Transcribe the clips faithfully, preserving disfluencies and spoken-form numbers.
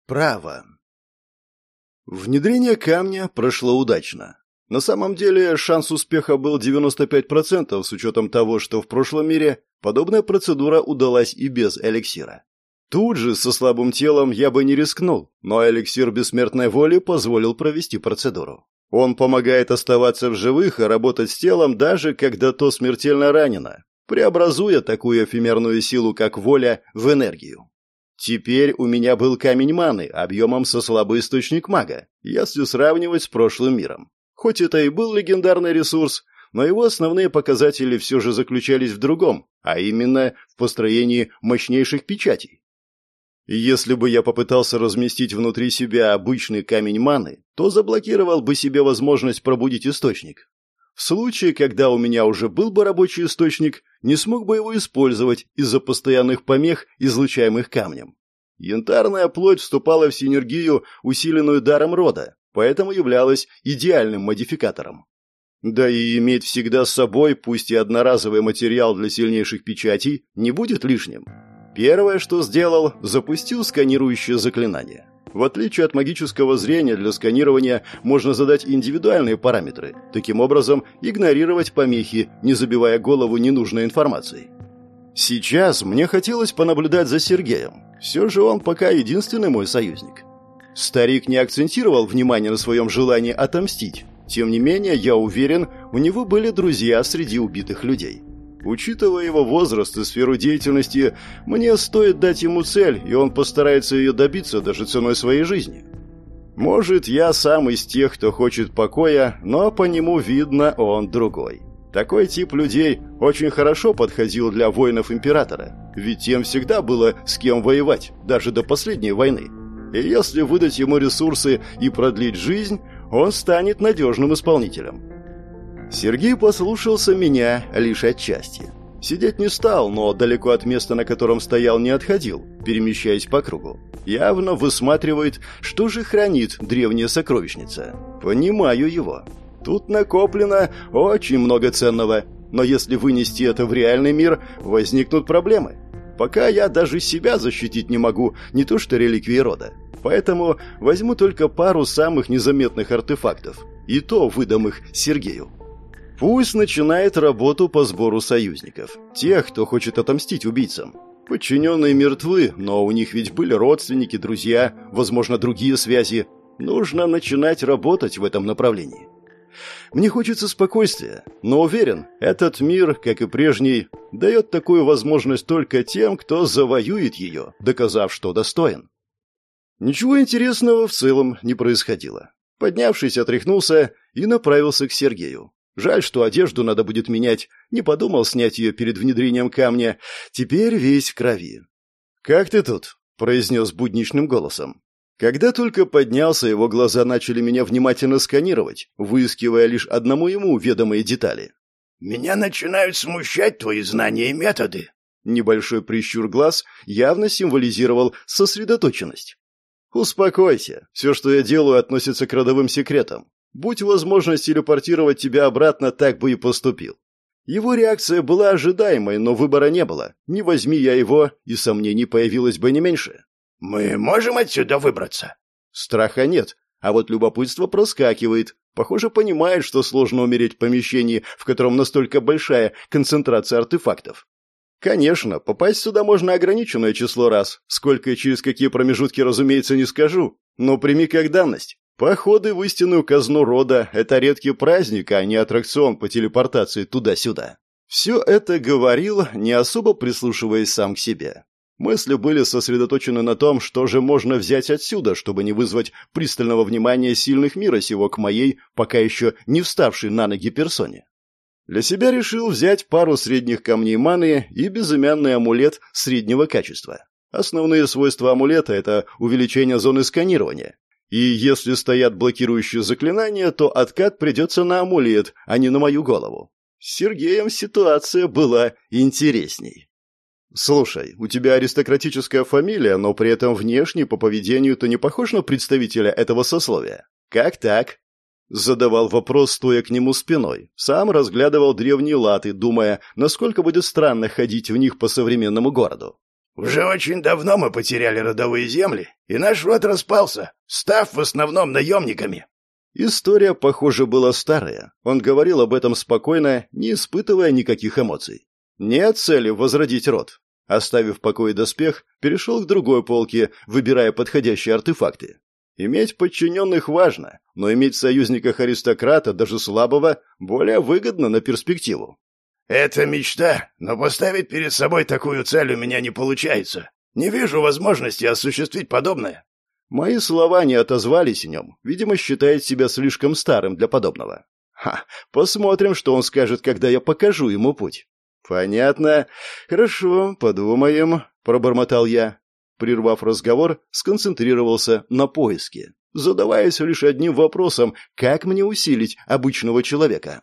Право. Внедрение камня прошло удачно. На самом деле шанс успеха был девяносто пять процентов с учетом того, что в прошлом мире подобная процедура удалась и без эликсира. Тут же со слабым телом я бы не рискнул, но эликсир бессмертной воли позволил провести процедуру. Он помогает оставаться в живых и работать с телом даже когда то смертельно ранено, преобразуя такую эфемерную силу, как воля, в энергию. Теперь у меня был камень маны объемом со слабый источник мага, если сравнивать с прошлым миром. Хоть это и был легендарный ресурс, но его основные показатели все же заключались в другом, а именно в построении мощнейших печатей. Если бы я попытался разместить внутри себя обычный камень маны, то заблокировал бы себе возможность пробудить источник. В случае, когда у меня уже был бы рабочий источник, не смог бы его использовать из-за постоянных помех, излучаемых камнем. Янтарная плоть вступала в синергию, усиленную даром рода, поэтому являлась идеальным модификатором. Да и иметь всегда с собой, пусть и одноразовый материал для сильнейших печатей, не будет лишним. Первое, что сделал, запустил сканирующее заклинание. В отличие от магического зрения, для сканирования можно задать индивидуальные параметры, таким образом игнорировать помехи, не забивая голову ненужной информацией. Сейчас мне хотелось понаблюдать за Сергеем. Все же он пока единственный мой союзник. Старик не акцентировал внимание на своем желании отомстить. Тем не менее, я уверен, у него были друзья среди убитых людей. Учитывая его возраст и сферу деятельности, мне стоит дать ему цель, и он постарается ее добиться даже ценой своей жизни. Может, я сам из тех, кто хочет покоя, но по нему видно, он другой. Такой тип людей очень хорошо подходил для воинов императора, ведь тем всегда было с кем воевать, даже до последней войны. И если выдать ему ресурсы и продлить жизнь, он станет надежным исполнителем. Сергей послушался меня лишь отчасти. Сидеть не стал, но далеко от места, на котором стоял, не отходил, перемещаясь по кругу. Явно высматривает, что же хранит древняя сокровищница. Понимаю его. Тут накоплено очень много ценного, но если вынести это в реальный мир, возникнут проблемы. Пока я даже себя защитить не могу, не то что реликвии рода. Поэтому возьму только пару самых незаметных артефактов, и то выдам их Сергею. Пусть начинает работу по сбору союзников, тех, кто хочет отомстить убийцам. Подчиненные мертвы, но у них ведь были родственники, друзья, возможно, другие связи. Нужно начинать работать в этом направлении. Мне хочется спокойствия, но уверен, этот мир, как и прежний, дает такую возможность только тем, кто завоюет ее, доказав, что достоин. Ничего интересного в целом не происходило. Поднявшись, отряхнулся и направился к Сергею. Жаль, что одежду надо будет менять. Не подумал снять ее перед внедрением камня. Теперь весь в крови. «Как ты тут?» – произнес будничным голосом. Когда только поднялся, его глаза начали меня внимательно сканировать, выискивая лишь одному ему ведомые детали. «Меня начинают смущать твои знания и методы». Небольшой прищур глаз явно символизировал сосредоточенность. «Успокойся. Все, что я делаю, относится к родовым секретам. Будь возможность телепортировать тебя обратно, так бы и поступил». Его реакция была ожидаемой, но выбора не было. Не возьми я его, и сомнений появилось бы не меньше. «Мы можем отсюда выбраться?» Страха нет, а вот любопытство проскакивает. Похоже, понимает, что сложно умереть в помещении, в котором настолько большая концентрация артефактов. Конечно, попасть сюда можно ограниченное число раз. Сколько и через какие промежутки, разумеется, не скажу. Но прими как данность. Походы в истинную казну рода – это редкий праздник, а не аттракцион по телепортации туда-сюда. Все это говорил, не особо прислушиваясь сам к себе. Мысли были сосредоточены на том, что же можно взять отсюда, чтобы не вызвать пристального внимания сильных мира сего к моей, пока еще не вставшей на ноги персоне. Для себя решил взять пару средних камней маны и безымянный амулет среднего качества. Основные свойства амулета – это увеличение зоны сканирования. И если стоят блокирующие заклинания, то откат придется на амулет, а не на мою голову. С Сергеем ситуация была интересней. «Слушай, у тебя аристократическая фамилия, но при этом внешне по поведению ты не похож на представителя этого сословия. Как так?» Задавал вопрос, стоя к нему спиной. Сам разглядывал древние латы, думая, насколько будет странно ходить в них по современному городу. Уже очень давно мы потеряли родовые земли, и наш род распался, став в основном наемниками». История, похоже, была старая. Он говорил об этом спокойно, не испытывая никаких эмоций. Нет цели возродить род. Оставив в покое доспех, перешел к другой полке, выбирая подходящие артефакты. Иметь подчиненных важно, но иметь в союзниках аристократа, даже слабого, более выгодно на перспективу. «Это мечта, но поставить перед собой такую цель у меня не получается. Не вижу возможности осуществить подобное». Мои слова не отозвались о нем. Видимо, считает себя слишком старым для подобного. Ха, посмотрим, что он скажет, когда я покажу ему путь. Понятно. Хорошо, подумаем, пробормотал я. Прервав разговор, сконцентрировался на поиске, задаваясь лишь одним вопросом: как мне усилить обычного человека?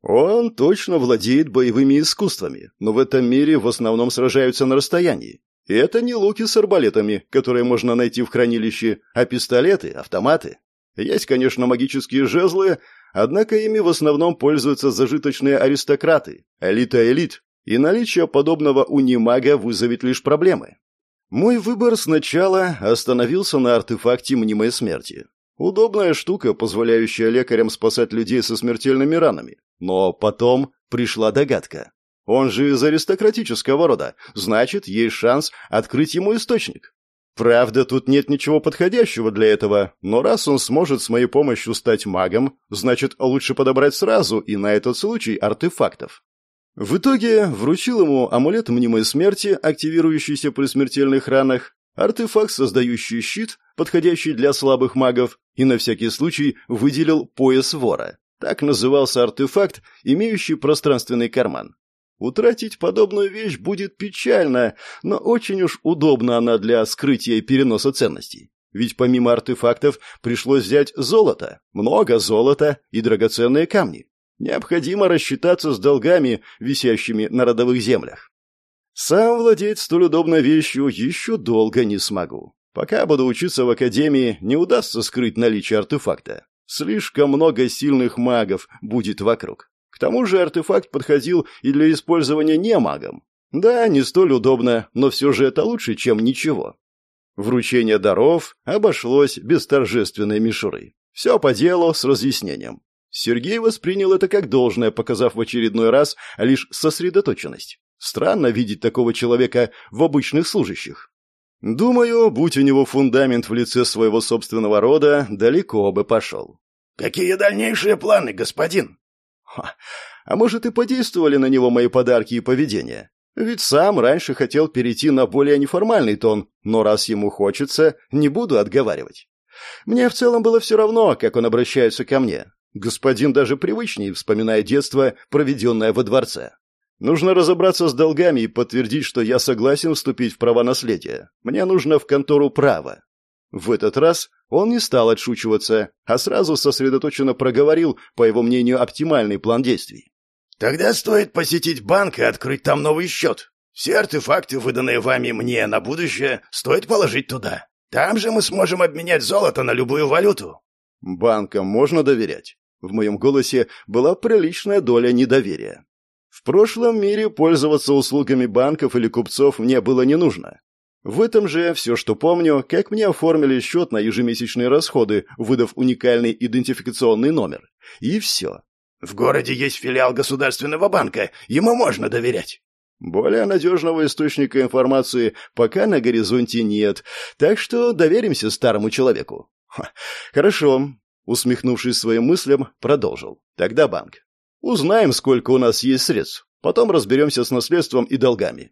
Он точно владеет боевыми искусствами, но в этом мире в основном сражаются на расстоянии. И это не луки с арбалетами, которые можно найти в хранилище, а пистолеты, автоматы. Есть, конечно, магические жезлы, однако ими в основном пользуются зажиточные аристократы, элита элит, и наличие подобного у немага вызовет лишь проблемы. Мой выбор сначала остановился на артефакте мнимой смерти. Удобная штука, позволяющая лекарям спасать людей со смертельными ранами. Но потом пришла догадка. Он же из аристократического рода, значит, есть шанс открыть ему источник. Правда, тут нет ничего подходящего для этого, но раз он сможет с моей помощью стать магом, значит, лучше подобрать сразу и на этот случай артефактов. В итоге вручил ему амулет мнимой смерти, активирующийся при смертельных ранах, артефакт, создающий щит, подходящий для слабых магов, и на всякий случай выделил пояс вора. Так назывался артефакт, имеющий пространственный карман. Утратить подобную вещь будет печально, но очень уж удобна она для скрытия и переноса ценностей. Ведь помимо артефактов пришлось взять золото, много золота и драгоценные камни. Необходимо рассчитаться с долгами, висящими на родовых землях. Сам владеть столь удобной вещью еще долго не смогу. Пока буду учиться в академии, не удастся скрыть наличие артефакта. Слишком много сильных магов будет вокруг. К тому же артефакт подходил и для использования не магом. Да, не столь удобно, но все же это лучше, чем ничего. Вручение даров обошлось без торжественной мишуры. Все по делу с разъяснением. Сергей воспринял это как должное, показав в очередной раз лишь сосредоточенность. Странно видеть такого человека в обычных служащих. Думаю, будь у него фундамент в лице своего собственного рода, далеко бы пошел. «Какие дальнейшие планы, господин?» Ха, а может, и подействовали на него мои подарки и поведение? Ведь сам раньше хотел перейти на более неформальный тон, но раз ему хочется, не буду отговаривать. Мне в целом было все равно, как он обращается ко мне. Господин даже привычнее, вспоминая детство, проведенное во дворце. Нужно разобраться с долгами и подтвердить, что я согласен вступить в права наследия. Мне нужно в контору права. В этот раз он не стал отшучиваться, а сразу сосредоточенно проговорил, по его мнению, оптимальный план действий. «Тогда стоит посетить банк и открыть там новый счет. Все артефакты, выданные вами мне на будущее, стоит положить туда. Там же мы сможем обменять золото на любую валюту». «Банкам можно доверять?» В моем голосе была приличная доля недоверия. В прошлом мире пользоваться услугами банков или купцов мне было не нужно. В этом же все, что помню, как мне оформили счет на ежемесячные расходы, выдав уникальный идентификационный номер. И все. «В городе есть филиал Государственного банка, ему можно доверять». Более надежного источника информации пока на горизонте нет, так что доверимся старому человеку. Ха, хорошо. Усмехнувшись своим мыслям, продолжил. Тогда банк. Узнаем, сколько у нас есть средств. Потом разберемся с наследством и долгами.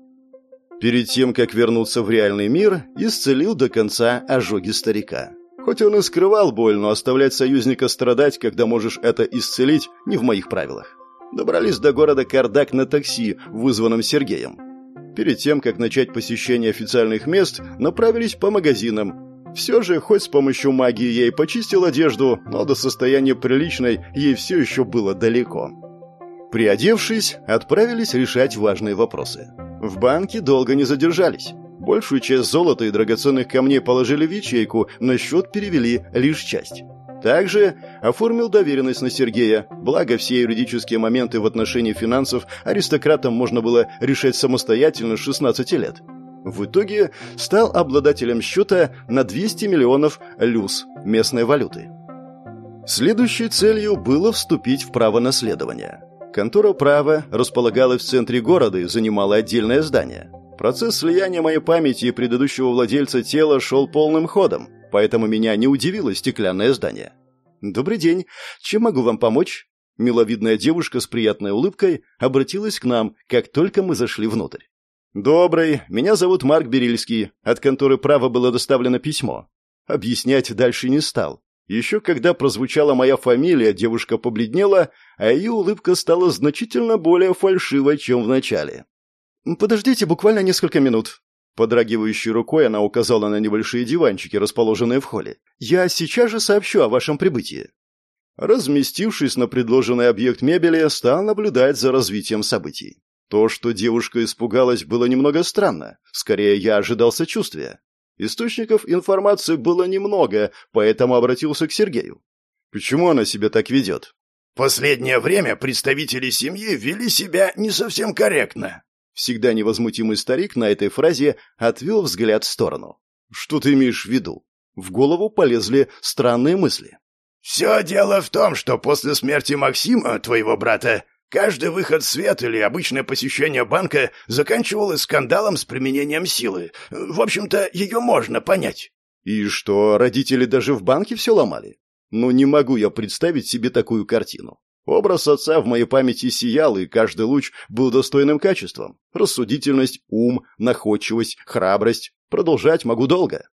Перед тем, как вернуться в реальный мир, исцелил до конца ожоги старика. Хоть он и скрывал боль, но оставлять союзника страдать, когда можешь это исцелить, не в моих правилах. Добрались до города Кардак на такси, вызванном Сергеем. Перед тем, как начать посещение официальных мест, направились по магазинам. Все же, хоть с помощью магии я и почистил одежду, но до состояния приличной ей все еще было далеко. Приодевшись, отправились решать важные вопросы. В банке долго не задержались. Большую часть золота и драгоценных камней положили в ячейку, на счет перевели лишь часть. Также оформил доверенность на Сергея, благо все юридические моменты в отношении финансов аристократам можно было решать самостоятельно с шестнадцати лет. В итоге стал обладателем счета на двести миллионов люс местной валюты. Следующей целью было вступить в право наследования. Контора права располагалась в центре города и занимала отдельное здание. Процесс слияния моей памяти и предыдущего владельца тела шел полным ходом, поэтому меня не удивило стеклянное здание. «Добрый день. Чем могу вам помочь?» Миловидная девушка с приятной улыбкой обратилась к нам, как только мы зашли внутрь. «Добрый. Меня зовут Марк Берильский. От конторы права было доставлено письмо». Объяснять дальше не стал. Еще когда прозвучала моя фамилия, девушка побледнела, а ее улыбка стала значительно более фальшивой, чем в начале. «Подождите буквально несколько минут». Подрагивающей рукой она указала на небольшие диванчики, расположенные в холле. «Я сейчас же сообщу о вашем прибытии». Разместившись на предложенный объект мебели, стал наблюдать за развитием событий. То, что девушка испугалась, было немного странно. Скорее, я ожидал сочувствия. Источников информации было немного, поэтому обратился к Сергею. Почему она себя так ведет? Последнее время представители семьи вели себя не совсем корректно. Всегда невозмутимый старик на этой фразе отвел взгляд в сторону. Что ты имеешь в виду? В голову полезли странные мысли. Все дело в том, что после смерти Максима, твоего брата, каждый выход в свет или обычное посещение банка заканчивалось скандалом с применением силы. В общем-то, ее можно понять. И что, родители даже в банке все ломали? Ну, не могу я представить себе такую картину. Образ отца в моей памяти сиял, и каждый луч был достойным качеством. Рассудительность, ум, находчивость, храбрость. Продолжать могу долго.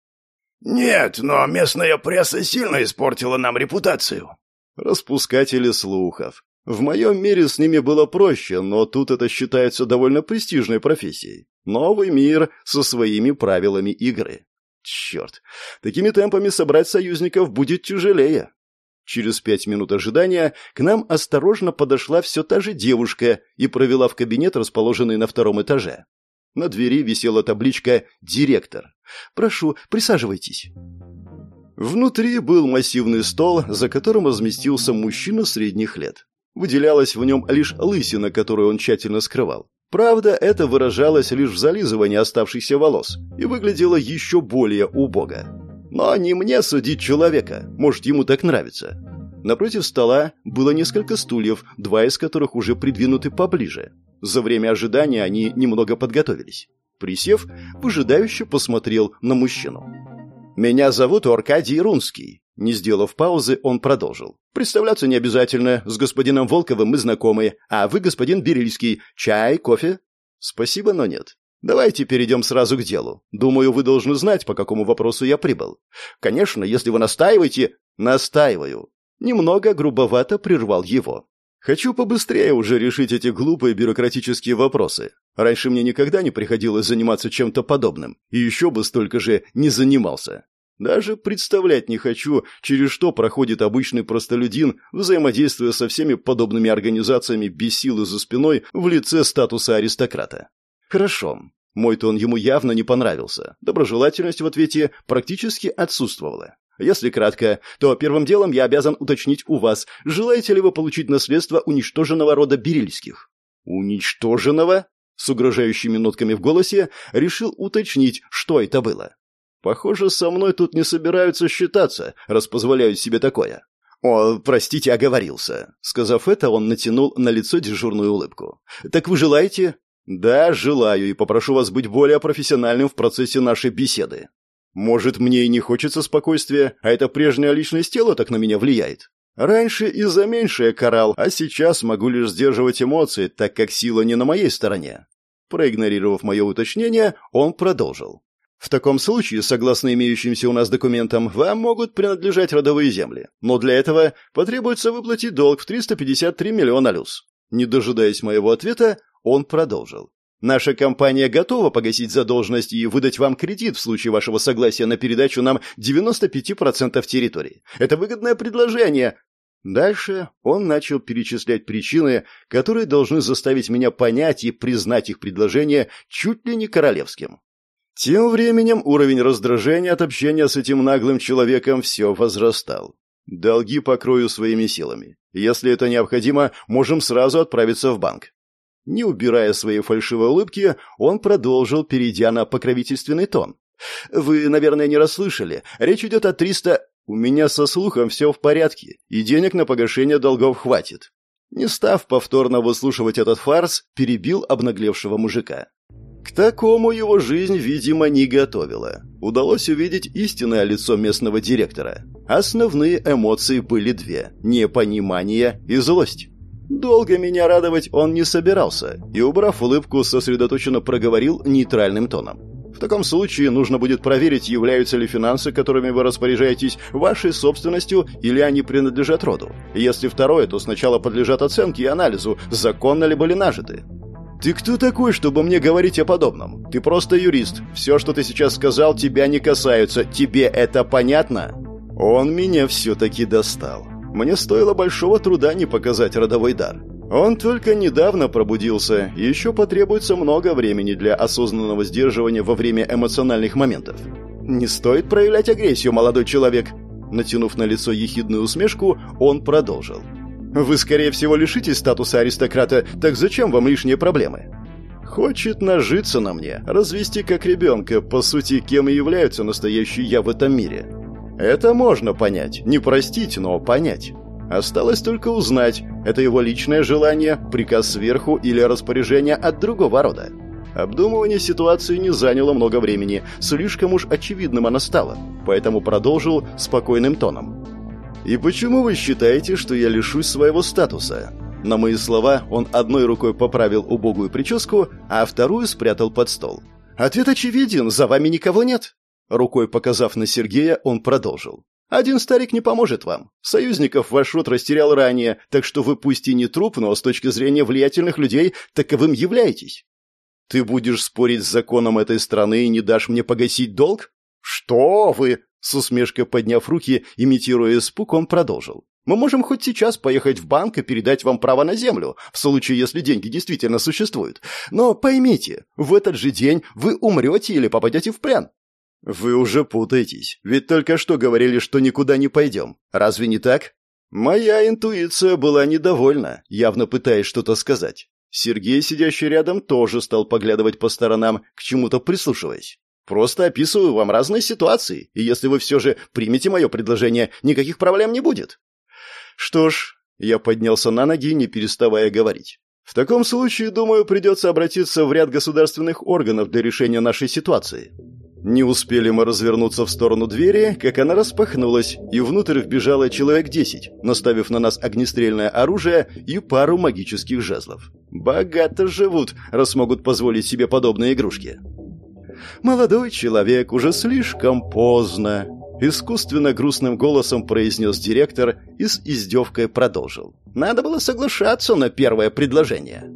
Нет, но местная пресса сильно испортила нам репутацию. Распускатели слухов. В моем мире с ними было проще, но тут это считается довольно престижной профессией. Новый мир со своими правилами игры. Черт, такими темпами собрать союзников будет тяжелее. Через пять минут ожидания к нам осторожно подошла все та же девушка и провела в кабинет, расположенный на втором этаже. На двери висела табличка «Директор». «Прошу, присаживайтесь». Внутри был массивный стол, за которым разместился мужчина средних лет. Выделялась в нем лишь лысина, которую он тщательно скрывал. Правда, это выражалось лишь в зализывании оставшихся волос и выглядело еще более убого. Но не мне судить человека, может, ему так нравится. Напротив стола было несколько стульев, два из которых уже придвинуты поближе. За время ожидания они немного подготовились. Присев, выжидающе посмотрел на мужчину. «Меня зовут Аркадий Рунский». Не сделав паузы, он продолжил. «Представляться не обязательно. С господином Волковым мы знакомы. А вы, господин Берильский, чай, кофе?» «Спасибо, но нет. Давайте перейдем сразу к делу. Думаю, вы должны знать, по какому вопросу я прибыл. Конечно, если вы настаиваете...» «Настаиваю». Немного грубовато прервал его. «Хочу побыстрее уже решить эти глупые бюрократические вопросы. Раньше мне никогда не приходилось заниматься чем-то подобным. И еще бы столько же не занимался. Даже представлять не хочу, через что проходит обычный простолюдин, взаимодействуя со всеми подобными организациями без силы за спиной в лице статуса аристократа. Хорошо. Мой тон ему явно не понравился. Доброжелательность в ответе практически отсутствовала. Если кратко, то первым делом я обязан уточнить у вас, желаете ли вы получить наследство уничтоженного рода Берильских? Уничтоженного? С угрожающими нотками в голосе решил уточнить, что это было. Похоже, со мной тут не собираются считаться, раз позволяют себе такое. «О, простите, оговорился». Сказав это, он натянул на лицо дежурную улыбку. «Так вы желаете?» «Да, желаю, и попрошу вас быть более профессиональным в процессе нашей беседы. Может, мне и не хочется спокойствия, а эта прежняя личность тела так на меня влияет. Раньше из-за меньшее карал, а сейчас могу лишь сдерживать эмоции, так как сила не на моей стороне». Проигнорировав мое уточнение, он продолжил. «В таком случае, согласно имеющимся у нас документам, вам могут принадлежать родовые земли, но для этого потребуется выплатить долг в триста пятьдесят три миллиона люс». Не дожидаясь моего ответа, он продолжил. «Наша компания готова погасить задолженность и выдать вам кредит в случае вашего согласия на передачу нам девяносто пять процентов территории. Это выгодное предложение». Дальше он начал перечислять причины, которые должны заставить меня понять и признать их предложение чуть ли не королевским. Тем временем уровень раздражения от общения с этим наглым человеком все возрастал. «Долги покрою своими силами. Если это необходимо, можем сразу отправиться в банк». Не убирая своей фальшивой улыбки, он продолжил, перейдя на покровительственный тон. «Вы, наверное, не расслышали. Речь идет о триста... У меня со слухом все в порядке, и денег на погашение долгов хватит». Не став повторно выслушивать этот фарс, перебил обнаглевшего мужика. К такому его жизнь, видимо, не готовила. Удалось увидеть истинное лицо местного директора. Основные эмоции были две – непонимание и злость. Долго меня радовать он не собирался, и, убрав улыбку, сосредоточенно проговорил нейтральным тоном. В таком случае нужно будет проверить, являются ли финансы, которыми вы распоряжаетесь, вашей собственностью или они принадлежат роду. Если второе, то сначала подлежат оценке и анализу, законно ли были нажиты. «Ты кто такой, чтобы мне говорить о подобном? Ты просто юрист. Все, что ты сейчас сказал, тебя не касаются. Тебе это понятно?» Он меня все-таки достал. Мне стоило большого труда не показать родовой дар. Он только недавно пробудился, и еще потребуется много времени для осознанного сдерживания во время эмоциональных моментов. «Не стоит проявлять агрессию, молодой человек!» Натянув на лицо ехидную усмешку, он продолжил. «Вы, скорее всего, лишитесь статуса аристократа, так зачем вам лишние проблемы?» Хочет нажиться на мне, развести как ребенка, по сути, кем и является настоящий я в этом мире. Это можно понять, не простить, но понять. Осталось только узнать, это его личное желание, приказ сверху или распоряжение от другого рода. Обдумывание ситуации не заняло много времени, слишком уж очевидным оно стало, поэтому продолжил спокойным тоном. «И почему вы считаете, что я лишусь своего статуса?» На мои слова он одной рукой поправил убогую прическу, а вторую спрятал под стол. «Ответ очевиден, за вами никого нет». Рукой показав на Сергея, он продолжил. «Один старик не поможет вам. Союзников ваш род растерял ранее, так что вы пусть и не труп, но с точки зрения влиятельных людей таковым являетесь. Ты будешь спорить с законом этой страны и не дашь мне погасить долг?» «Что вы?» С усмешкой подняв руки, имитируя испуг, он продолжил. «Мы можем хоть сейчас поехать в банк и передать вам право на землю, в случае, если деньги действительно существуют. Но поймите, в этот же день вы умрете или попадете в плен». «Вы уже путаетесь, ведь только что говорили, что никуда не пойдем. Разве не так?» Моя интуиция была недовольна, явно пытаясь что-то сказать. Сергей, сидящий рядом, тоже стал поглядывать по сторонам, к чему-то прислушиваясь. «Просто описываю вам разные ситуации, и если вы все же примете мое предложение, никаких проблем не будет». «Что ж», — я поднялся на ноги, не переставая говорить. «В таком случае, думаю, придется обратиться в ряд государственных органов для решения нашей ситуации». Не успели мы развернуться в сторону двери, как она распахнулась, и внутрь вбежало человек десять, наставив на нас огнестрельное оружие и пару магических жезлов. Богато живут, раз могут позволить себе подобные игрушки. «Молодой человек, уже слишком поздно», — искусственно грустным голосом произнес директор и с издевкой продолжил. «Надо было соглашаться на первое предложение».